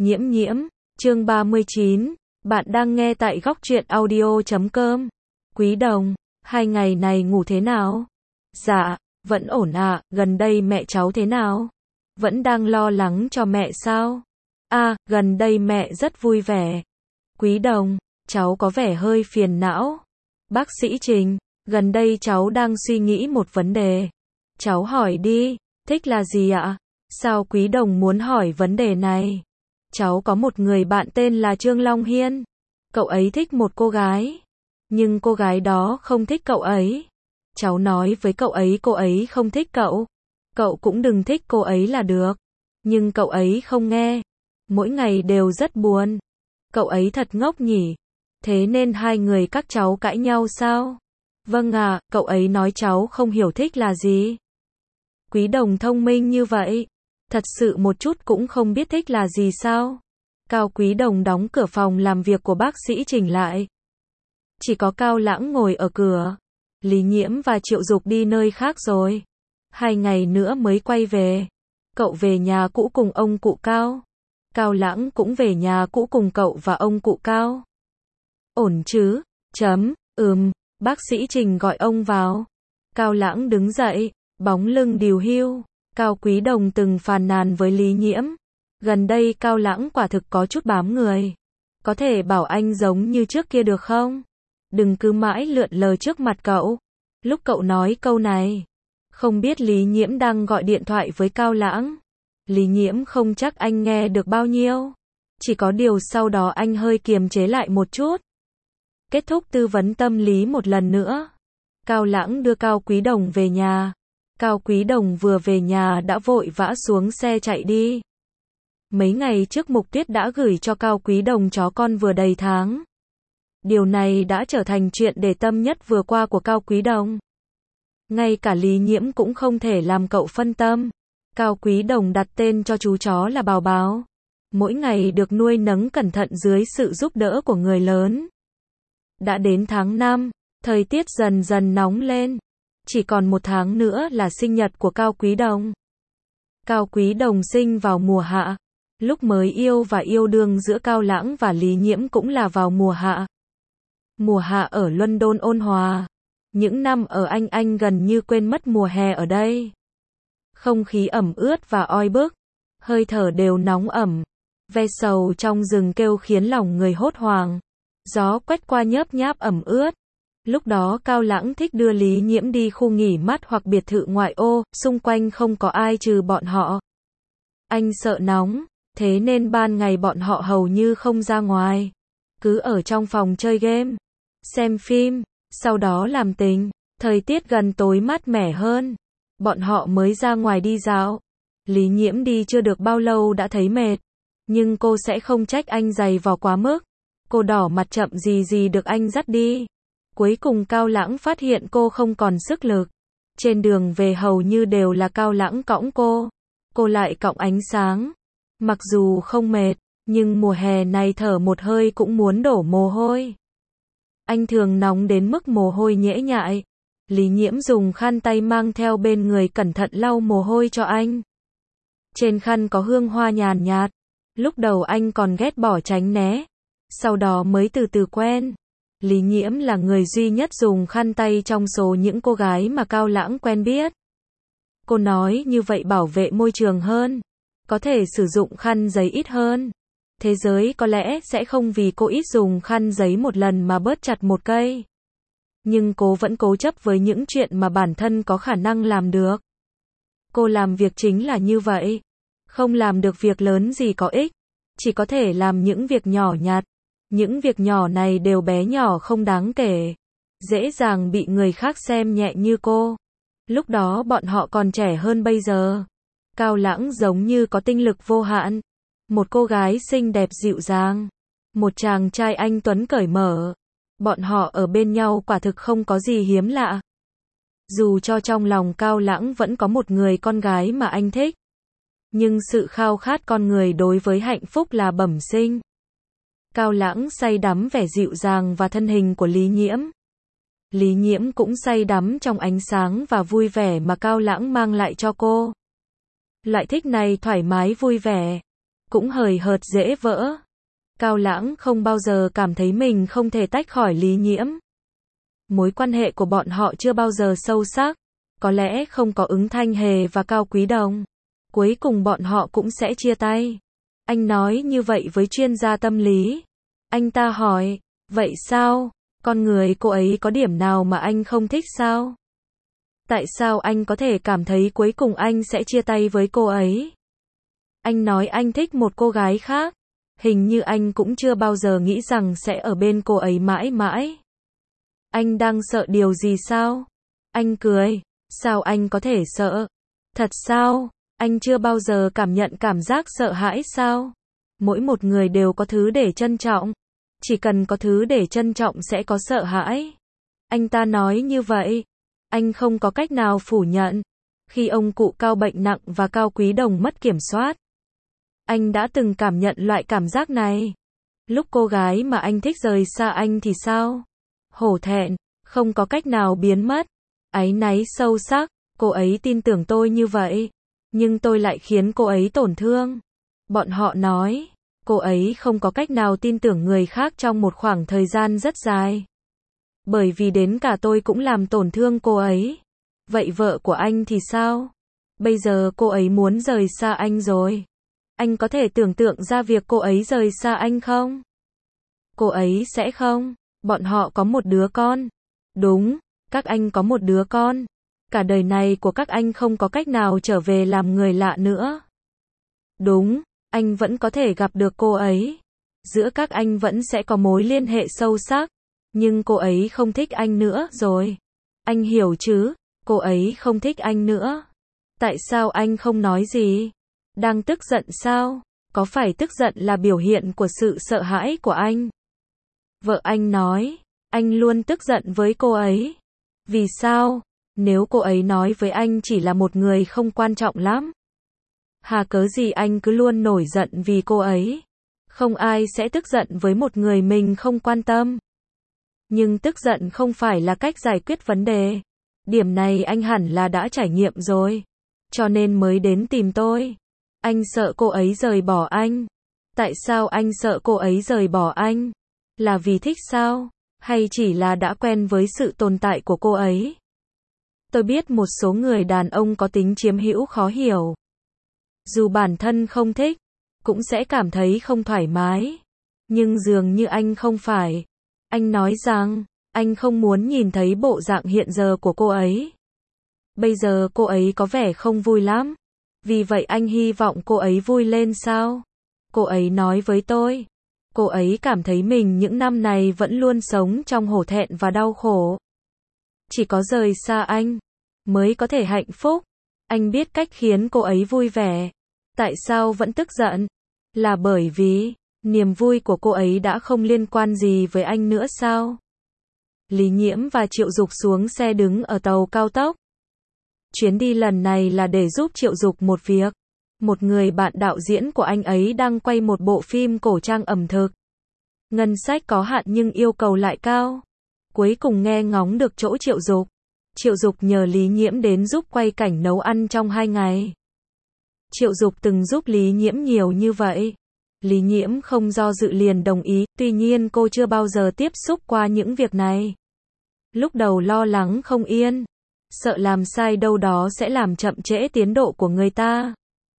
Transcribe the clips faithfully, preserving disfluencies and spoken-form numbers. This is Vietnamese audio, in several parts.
Nhiễm nhiễm, chương ba mươi chín, bạn đang nghe tại góc truyện audio chấm com. Quý đồng, hai ngày này ngủ thế nào? Dạ, vẫn ổn ạ, gần đây mẹ cháu thế nào? Vẫn đang lo lắng cho mẹ sao? À, gần đây mẹ rất vui vẻ. Quý đồng, cháu có vẻ hơi phiền não. Bác sĩ Trình, gần đây cháu đang suy nghĩ một vấn đề. Cháu hỏi đi, thích là gì ạ? Sao quý đồng muốn hỏi vấn đề này? Cháu có một người bạn tên là Trương Long Hiên. Cậu ấy thích một cô gái. Nhưng cô gái đó không thích cậu ấy. Cháu nói với cậu ấy cô ấy không thích cậu. Cậu cũng đừng thích cô ấy là được. Nhưng cậu ấy không nghe. Mỗi ngày đều rất buồn. Cậu ấy thật ngốc nhỉ. Thế nên hai người các cháu cãi nhau sao? Vâng ạ, à, cậu ấy nói cháu không hiểu thích là gì. Quý đồng thông minh như vậy. Thật sự một chút cũng không biết thích là gì sao? Cao Quý Đồng đóng cửa phòng làm việc của bác sĩ Trình lại. Chỉ có Cao Lãng ngồi ở cửa. Lý Nhiễm và Triệu Dục đi nơi khác rồi. Hai ngày nữa mới quay về. Cậu về nhà cũ cùng ông cụ Cao. Cao Lãng cũng về nhà cũ cùng cậu và ông cụ Cao. Ổn chứ? Chấm, ừm, bác sĩ Trình gọi ông vào. Cao Lãng đứng dậy, bóng lưng điều hưu. Cao Quý Đồng từng phàn nàn với Lý Nhiễm. Gần đây Cao Lãng quả thực có chút bám người. Có thể bảo anh giống như trước kia được không? Đừng cứ mãi lượn lờ trước mặt cậu. Lúc cậu nói câu này, không biết Lý Nhiễm đang gọi điện thoại với Cao Lãng. Lý Nhiễm không chắc anh nghe được bao nhiêu. Chỉ có điều sau đó anh hơi kiềm chế lại một chút. Kết thúc tư vấn tâm lý một lần nữa. Cao Lãng đưa Cao Quý Đồng về nhà. Cao Quý Đồng vừa về nhà đã vội vã xuống xe chạy đi. Mấy ngày trước Mục Tuyết đã gửi cho Cao Quý Đồng chó con vừa đầy tháng. Điều này đã trở thành chuyện để tâm nhất vừa qua của Cao Quý Đồng. Ngay cả Lý Nhiễm cũng không thể làm cậu phân tâm. Cao Quý Đồng đặt tên cho chú chó là Bảo Bảo. Mỗi ngày được nuôi nấng cẩn thận dưới sự giúp đỡ của người lớn. Đã đến tháng năm, thời tiết dần dần nóng lên. Chỉ còn một tháng nữa là sinh nhật của Cao Quý Đồng. Cao Quý Đồng sinh vào mùa hạ. Lúc mới yêu và yêu đương giữa Cao Lãng và Lý Nhiễm cũng là vào mùa hạ. Mùa hạ ở London ôn hòa. Những năm ở Anh Anh gần như quên mất mùa hè ở đây. Không khí ẩm ướt và oi bức. Hơi thở đều nóng ẩm. Ve sầu trong rừng kêu khiến lòng người hốt hoảng. Gió quét qua nhớp nháp ẩm ướt. Lúc đó Cao Lãng thích đưa Lý Nhiễm đi khu nghỉ mát hoặc biệt thự ngoại ô, xung quanh không có ai trừ bọn họ. Anh sợ nóng, thế nên ban ngày bọn họ hầu như không ra ngoài. Cứ ở trong phòng chơi game, xem phim, sau đó làm tình. Thời tiết gần tối mát mẻ hơn. Bọn họ mới ra ngoài đi dạo. Lý Nhiễm đi chưa được bao lâu đã thấy mệt. Nhưng cô sẽ không trách anh giày vò quá mức. Cô đỏ mặt chậm gì gì được anh dắt đi. Cuối cùng Cao Lãng phát hiện cô không còn sức lực. Trên đường về hầu như đều là Cao Lãng cõng cô. Cô lại cõng ánh sáng. Mặc dù không mệt, nhưng mùa hè này thở một hơi cũng muốn đổ mồ hôi. Anh thường nóng đến mức mồ hôi nhễ nhại. Lý Nhiễm dùng khăn tay mang theo bên người cẩn thận lau mồ hôi cho anh. Trên khăn có hương hoa nhàn nhạt. Lúc đầu anh còn ghét bỏ tránh né. Sau đó mới từ từ quen. Lý Nhiễm là người duy nhất dùng khăn tay trong số những cô gái mà Cao Lãng quen biết. Cô nói như vậy bảo vệ môi trường hơn. Có thể sử dụng khăn giấy ít hơn. Thế giới có lẽ sẽ không vì cô ít dùng khăn giấy một lần mà bớt chặt một cây. Nhưng cô vẫn cố chấp với những chuyện mà bản thân có khả năng làm được. Cô làm việc chính là như vậy. Không làm được việc lớn gì có ích. Chỉ có thể làm những việc nhỏ nhặt. Những việc nhỏ này đều bé nhỏ không đáng kể. Dễ dàng bị người khác xem nhẹ như cô. Lúc đó bọn họ còn trẻ hơn bây giờ. Cao Lãng giống như có tinh lực vô hạn. Một cô gái xinh đẹp dịu dàng. Một chàng trai anh tuấn cởi mở. Bọn họ ở bên nhau quả thực không có gì hiếm lạ. Dù cho trong lòng Cao Lãng vẫn có một người con gái mà anh thích. Nhưng sự khao khát con người đối với hạnh phúc là bẩm sinh. Cao Lãng say đắm vẻ dịu dàng và thân hình của Lý Nhiễm. Lý Nhiễm cũng say đắm trong ánh sáng và vui vẻ mà Cao Lãng mang lại cho cô. Loại thích này thoải mái vui vẻ. cũng hời hợt dễ vỡ. Cao Lãng không bao giờ cảm thấy mình không thể tách khỏi Lý Nhiễm. Mối quan hệ của bọn họ chưa bao giờ sâu sắc, có lẽ không có Ứng Thanh Hề và Cao Quý Đồng. Cuối cùng bọn họ cũng sẽ chia tay. Anh nói như vậy với chuyên gia tâm lý. Anh ta hỏi, vậy sao? Con người cô ấy có điểm nào mà anh không thích sao? Tại sao anh có thể cảm thấy cuối cùng anh sẽ chia tay với cô ấy? Anh nói anh thích một cô gái khác. Hình như anh cũng chưa bao giờ nghĩ rằng sẽ ở bên cô ấy mãi mãi. Anh đang sợ điều gì sao? Anh cười. Sao anh có thể sợ? Thật sao? Anh chưa bao giờ cảm nhận cảm giác sợ hãi sao? Mỗi một người đều có thứ để trân trọng. Chỉ cần có thứ để trân trọng sẽ có sợ hãi. Anh ta nói như vậy. Anh không có cách nào phủ nhận. Khi ông cụ Cao bệnh nặng và Cao Quý Đồng mất kiểm soát, anh đã từng cảm nhận loại cảm giác này. Lúc cô gái mà anh thích rời xa anh thì sao? Hổ thẹn, không có cách nào biến mất. Áy náy sâu sắc, cô ấy tin tưởng tôi như vậy, nhưng tôi lại khiến cô ấy tổn thương. Bọn họ nói, cô ấy không có cách nào tin tưởng người khác trong một khoảng thời gian rất dài. Bởi vì đến cả tôi cũng làm tổn thương cô ấy. Vậy vợ của anh thì sao? Bây giờ cô ấy muốn rời xa anh rồi. Anh có thể tưởng tượng ra việc cô ấy rời xa anh không? Cô ấy sẽ không. Bọn họ có một đứa con. Đúng, các anh có một đứa con. Cả đời này của các anh không có cách nào trở về làm người lạ nữa. Đúng, anh vẫn có thể gặp được cô ấy. Giữa các anh vẫn sẽ có mối liên hệ sâu sắc. Nhưng cô ấy không thích anh nữa rồi. Anh hiểu chứ, cô ấy không thích anh nữa. Tại sao anh không nói gì? Đang tức giận sao? Có phải tức giận là biểu hiện của sự sợ hãi của anh? Vợ anh nói, anh luôn tức giận với cô ấy. Vì sao? Nếu cô ấy nói với anh chỉ là một người không quan trọng lắm. Hà cớ gì anh cứ luôn nổi giận vì cô ấy? Không ai sẽ tức giận với một người mình không quan tâm. Nhưng tức giận không phải là cách giải quyết vấn đề. Điểm này anh hẳn là đã trải nghiệm rồi. Cho nên mới đến tìm tôi. Anh sợ cô ấy rời bỏ anh. Tại sao anh sợ cô ấy rời bỏ anh? Là vì thích sao? Hay chỉ là đã quen với sự tồn tại của cô ấy? Tôi biết một số người đàn ông có tính chiếm hữu khó hiểu. Dù bản thân không thích, cũng sẽ cảm thấy không thoải mái. Nhưng dường như anh không phải. Anh nói rằng, anh không muốn nhìn thấy bộ dạng hiện giờ của cô ấy. Bây giờ cô ấy có vẻ không vui lắm. Vì vậy anh hy vọng cô ấy vui lên sao? Cô ấy nói với tôi. Cô ấy cảm thấy mình những năm này vẫn luôn sống trong hổ thẹn và đau khổ. Chỉ có rời xa anh, mới có thể hạnh phúc. Anh biết cách khiến cô ấy vui vẻ. Tại sao vẫn tức giận? Là bởi vì, niềm vui của cô ấy đã không liên quan gì với anh nữa sao? Lý Nhiễm và Triệu Dục xuống xe đứng ở tàu cao tốc. Chuyến đi lần này là để giúp Triệu Dục một việc. Một người bạn đạo diễn của anh ấy đang quay một bộ phim cổ trang ẩm thực. Ngân sách có hạn nhưng yêu cầu lại cao. Cuối cùng nghe ngóng được chỗ Triệu Dục. Triệu Dục nhờ Lý Nhiễm đến giúp quay cảnh nấu ăn trong hai ngày. Triệu Dục từng giúp Lý Nhiễm nhiều như vậy. Lý Nhiễm không do dự liền đồng ý, tuy nhiên cô chưa bao giờ tiếp xúc qua những việc này. Lúc đầu lo lắng không yên, sợ làm sai đâu đó sẽ làm chậm trễ tiến độ của người ta.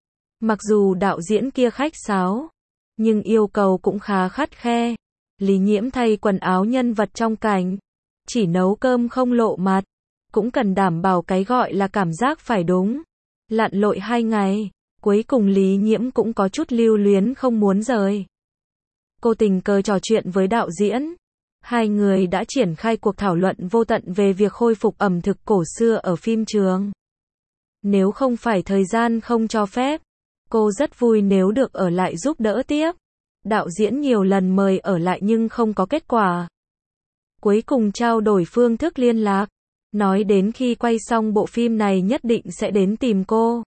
Mặc dù đạo diễn kia khách sáo, nhưng yêu cầu cũng khá khắt khe. Lý Nhiễm thay quần áo nhân vật trong cảnh, chỉ nấu cơm không lộ mặt, cũng cần đảm bảo cái gọi là cảm giác phải đúng. Lặn lội hai ngày, cuối cùng Lý Nhiễm cũng có chút lưu luyến không muốn rời. Cô tình cờ trò chuyện với đạo diễn. Hai người đã triển khai cuộc thảo luận vô tận về việc khôi phục ẩm thực cổ xưa ở phim trường. Nếu không phải thời gian không cho phép, cô rất vui nếu được ở lại giúp đỡ tiếp. Đạo diễn nhiều lần mời ở lại nhưng không có kết quả. Cuối cùng trao đổi phương thức liên lạc, nói đến khi quay xong bộ phim này nhất định sẽ đến tìm cô.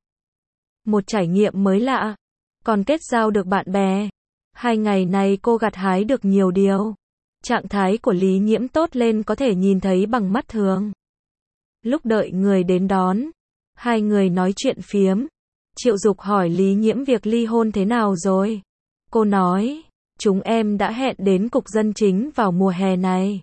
Một trải nghiệm mới lạ, còn kết giao được bạn bè. Hai ngày này cô gặt hái được nhiều điều. Trạng thái của Lý Nhiễm tốt lên có thể nhìn thấy bằng mắt thường. Lúc đợi người đến đón, hai người nói chuyện phiếm. Triệu Dục hỏi Lý Nhiễm việc ly hôn thế nào rồi. Cô nói, chúng em đã hẹn đến cục dân chính vào mùa hè này.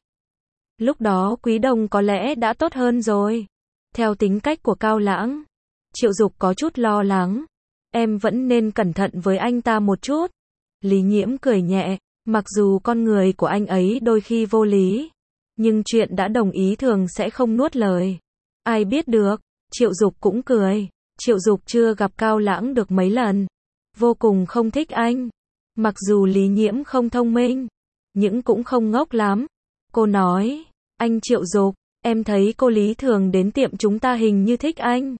Lúc đó Quý Đồng có lẽ đã tốt hơn rồi. Theo tính cách của Cao Lãng, Triệu Dục có chút lo lắng. Em vẫn nên cẩn thận với anh ta một chút. Lý Nhiễm cười nhẹ, mặc dù con người của anh ấy đôi khi vô lý, nhưng chuyện đã đồng ý thường sẽ không nuốt lời. Ai biết được, Triệu Dục cũng cười. Triệu Dục chưa gặp Cao Lãng được mấy lần, vô cùng không thích anh. Mặc dù Lý Nhiễm không thông minh, nhưng cũng không ngốc lắm. Cô nói, anh Triệu Dục, em thấy cô Lý thường đến tiệm chúng ta hình như thích anh.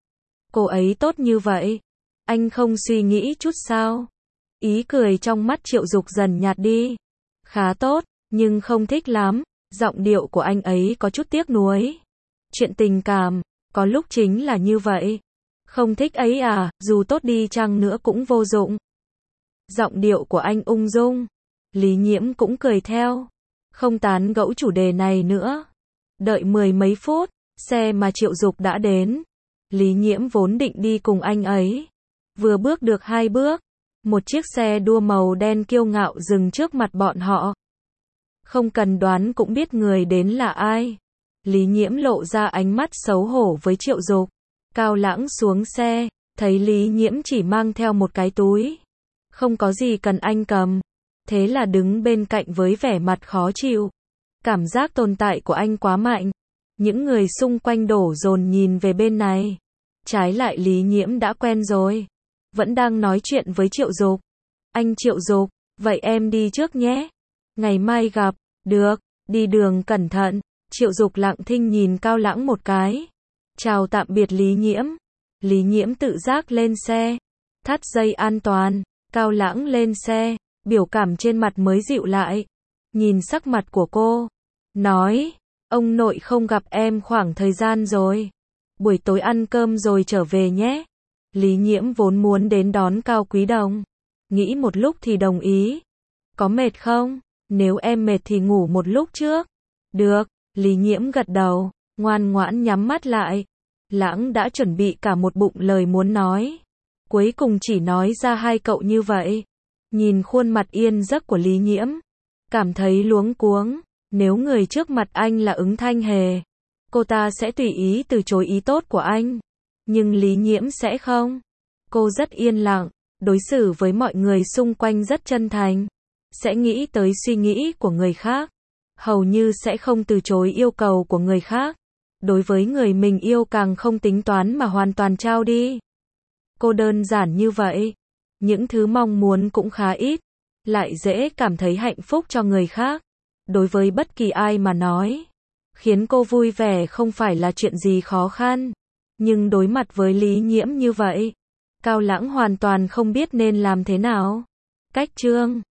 Cô ấy tốt như vậy, anh không suy nghĩ chút sao? Ý cười trong mắt Triệu Dục dần nhạt đi. Khá tốt, nhưng không thích lắm. Giọng điệu của anh ấy có chút tiếc nuối. Chuyện tình cảm, có lúc chính là như vậy. Không thích ấy à, dù tốt đi chăng nữa cũng vô dụng. Giọng điệu của anh ung dung. Lý Nhiễm cũng cười theo. Không tán gẫu chủ đề này nữa. Đợi mười mấy phút, xe mà Triệu Dục đã đến. Lý Nhiễm vốn định đi cùng anh ấy. Vừa bước được hai bước, một chiếc xe đua màu đen kiêu ngạo dừng trước mặt bọn họ. Không cần đoán cũng biết người đến là ai. Lý Nhiễm lộ ra ánh mắt xấu hổ với Triệu Dục. Cao Lãng xuống xe, thấy Lý Nhiễm chỉ mang theo một cái túi. Không có gì cần anh cầm. Thế là đứng bên cạnh với vẻ mặt khó chịu. Cảm giác tồn tại của anh quá mạnh. Những người xung quanh đổ dồn nhìn về bên này. Trái lại Lý Nhiễm đã quen rồi. Vẫn đang nói chuyện với Triệu Dục. Anh Triệu Dục, vậy em đi trước nhé. Ngày mai gặp. Được, đi đường cẩn thận. Triệu Dục lặng thinh nhìn Cao Lãng một cái. Chào tạm biệt Lý Nhiễm. Lý Nhiễm tự giác lên xe. Thắt dây an toàn. Cao Lãng lên xe. Biểu cảm trên mặt mới dịu lại. Nhìn sắc mặt của cô. Nói, ông nội không gặp em khoảng thời gian rồi. Buổi tối ăn cơm rồi trở về nhé. Lý Nhiễm vốn muốn đến đón Cao Quý Đồng. Nghĩ một lúc thì đồng ý. Có mệt không? Nếu em mệt thì ngủ một lúc trước. Được, Lý Nhiễm gật đầu, ngoan ngoãn nhắm mắt lại. Lãng đã chuẩn bị cả một bụng lời muốn nói. Cuối cùng chỉ nói ra hai cậu như vậy. Nhìn khuôn mặt yên giấc của Lý Nhiễm. Cảm thấy luống cuống. Nếu người trước mặt anh là Ứng Thanh Hề, cô ta sẽ tùy ý từ chối ý tốt của anh. Nhưng Lý Nhiễm sẽ không. Cô rất yên lặng, đối xử với mọi người xung quanh rất chân thành. Sẽ nghĩ tới suy nghĩ của người khác. Hầu như sẽ không từ chối yêu cầu của người khác. Đối với người mình yêu càng không tính toán mà hoàn toàn trao đi. Cô đơn giản như vậy. Những thứ mong muốn cũng khá ít. Lại dễ cảm thấy hạnh phúc cho người khác. Đối với bất kỳ ai mà nói. Khiến cô vui vẻ không phải là chuyện gì khó khăn. Nhưng đối mặt với Lý Nhiễm như vậy, Cao Lãng hoàn toàn không biết nên làm thế nào. Cách chương